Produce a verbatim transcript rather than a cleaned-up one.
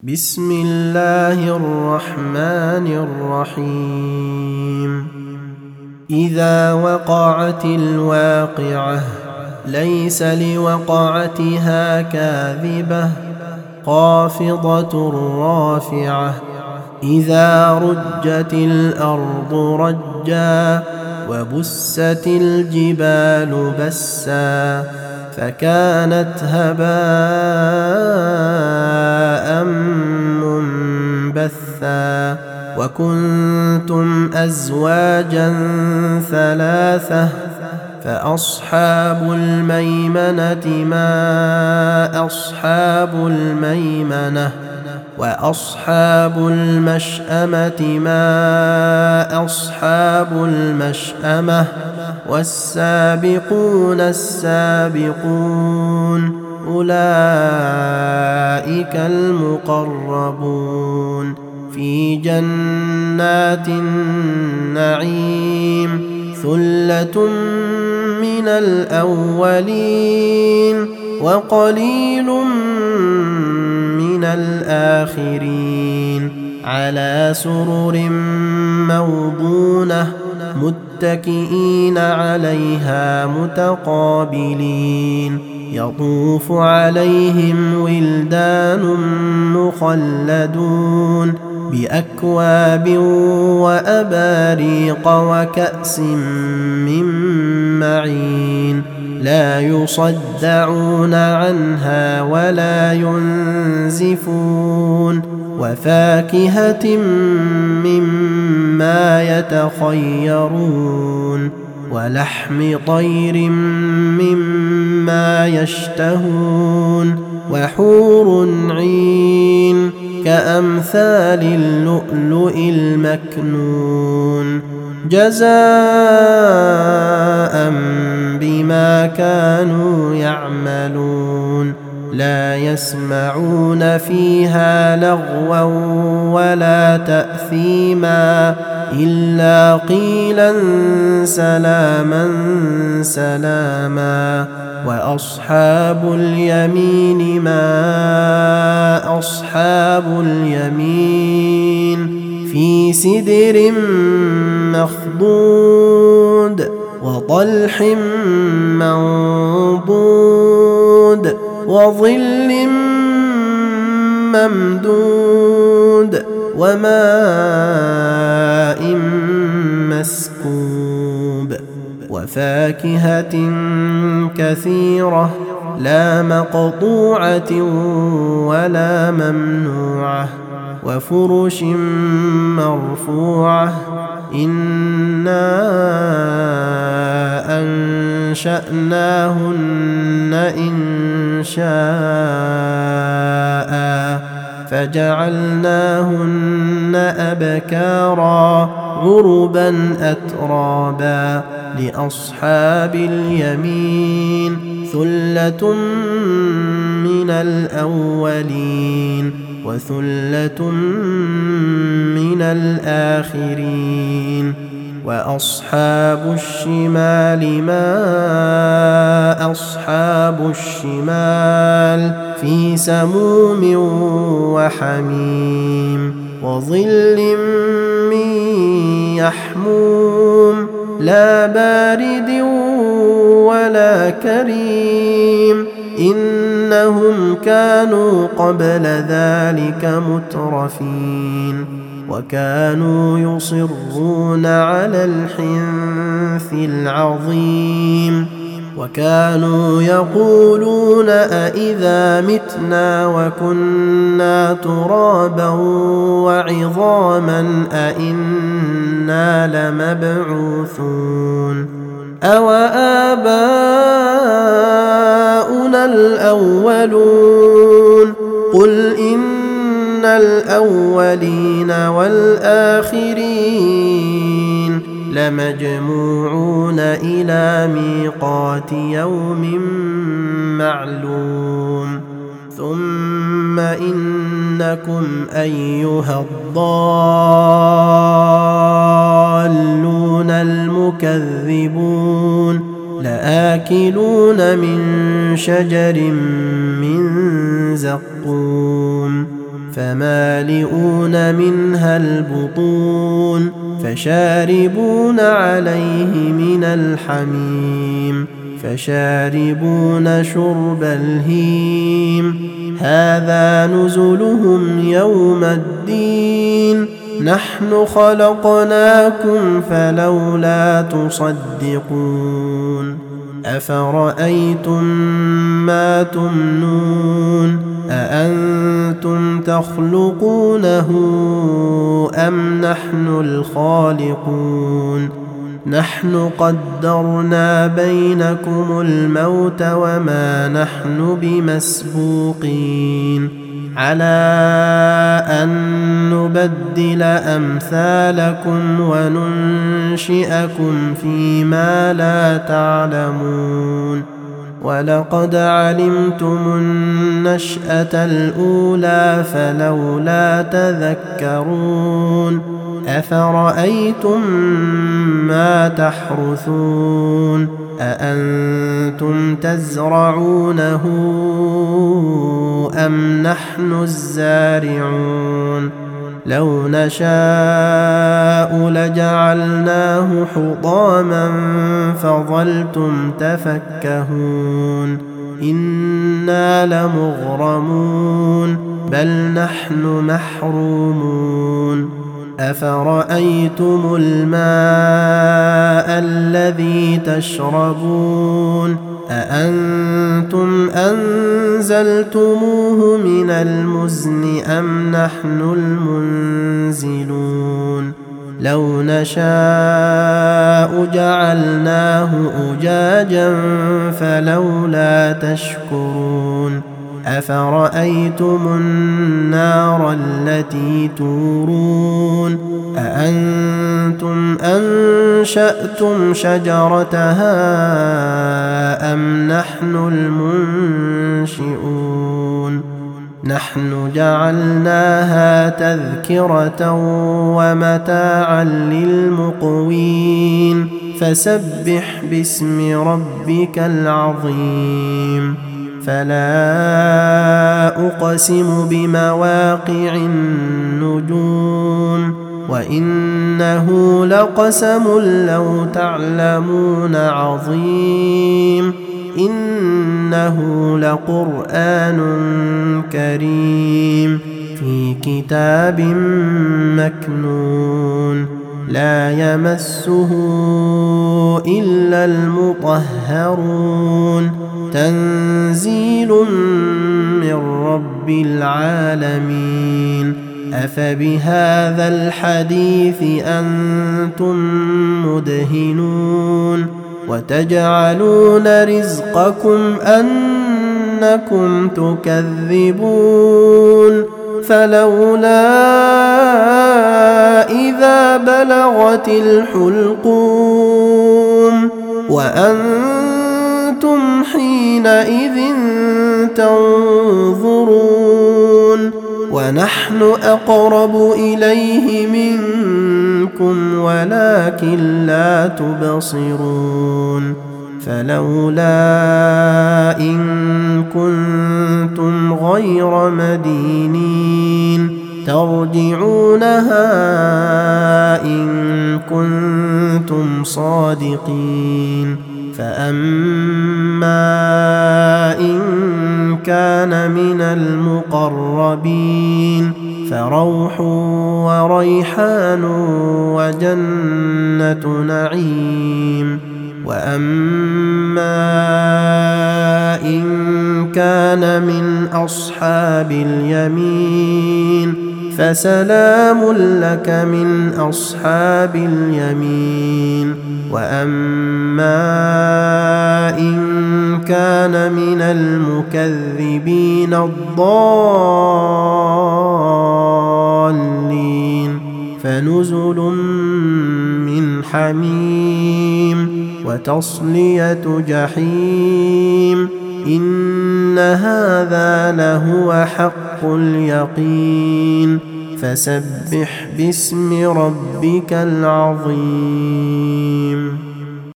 بسم الله الرحمن الرحيم. إذا وقعت الواقعة ليس لوقعتها كاذبة خافضة رافعة. إذا رجت الأرض رجا وبست الجبال بسا فكانت هباء منبثا. وكنتم أزواجا ثلاثة فأصحاب الميمنة ما أصحاب الميمنة وأصحاب المشأمة ما أصحاب المشأمة والسابقون السابقون أولئك المقربون في جنات النعيم. ثلة من الأولين وقليل من الآخرين على سرر موضونة متكئين عليها متقابلين. يطوف عليهم ولدان مخلدون بأكواب وأباريق وكأس من معين لا يصدعون عنها ولا ينزفون. وفاكهة مما يتخيرون ولحم طير مما يشتهون وحور عين كأمثال اللؤلؤ المكنون جزاء بما كانوا يعملون. لا يسمعون فيها لغوا ولا تأثيما إلا قيلا سلاما سلاما. وأصحاب اليمين ما أصحاب اليمين في سدر مخضود وطلح منضود وظل ممدود وماء مسكوب وفاكهة كثيرة لا مقطوعة ولا ممنوعة وفرش مرفوعة. إنا أنشأناهن إنشاء فجعلناهن أبكارا عربا أترابا. لأصحاب اليمين ثلة من الأولين وثلة من الآخرين. وأصحاب الشمال ما أصحاب الشمال في سموم وحميم وظل من يحموم لا بارد ولا كريم. إنهم كانوا قبل ذلك مترفين وكانوا يصرون على الحنث العظيم وكانوا يقولون أإذا متنا وكنا ترابا وعظاما أإنا لمبعوثون أو آباؤنا الأولون قل إن الأولين والآخرين لمجموعون إلى ميقات يوم معلوم. ثم إنكم أيها الضالون المكذبون لآكلون من شجر من زقوم فمالئون منها البطون فشاربون عليه من الحميم فشاربون شرب الهيم هذا نزلهم يوم الدين نحن خلقناكم فلولا تصدقون أفرأيتم ما تمنون أأنتم تخلقونه أم نحن الخالقون نحن قدرنا بينكم الموت وما نحن بمسبوقين على أن نبدل أمثالكم وننشئكم فيما لا تعلمون ولقد علمتم النشأة الأولى فلولا تذكرون أفرأيتم ما تحرثون أأنتم تزرعونه أم نحن الزارعون لو نشاء لجعلناه حطاما فظلتم تفكهون إنا لمغرمون بل نحن محرومون أفرأيتم الماء الذي تشربون أأنتم أنزلتموه من المزن أم نحن المنزلون لو نشاء جعلناه أجاجا فلولا تشكرون أفرأيتم النار التي تورون أأنتم أنشأتم شجرتها أم نحن المنشئون نحن جعلناها تذكرة ومتاعا للمقوين فسبح باسم ربك العظيم فلا أقسم بمواقع النجوم وإنه لقسم لو تعلمون عظيم إنه لقرآن كريم في كتاب مكنون لا يمسه إلا المطهرون تنزيل من رب العالمين أفبهذا الحديث أنتم مدهنون وتجعلون رزقكم أنكم تكذبون فلولا إذا بلغت الحلقوم وأنتم حينئذ تنظرون ونحن أقرب إليه منكم ولكن لا تبصرون فلولا إن كنتم غير مدينين ترجعونها إن كنتم صادقين فأما إن كان من المقربين فروح وريحان وجنة نعيم وأما إن كان من أصحاب اليمين فسلام لك من أصحاب اليمين وأما إن كان من المكذبين الضالين فنزل من حميم وتصلية جحيم إن هذا لهو حق اليقين فسبح باسم ربك العظيم.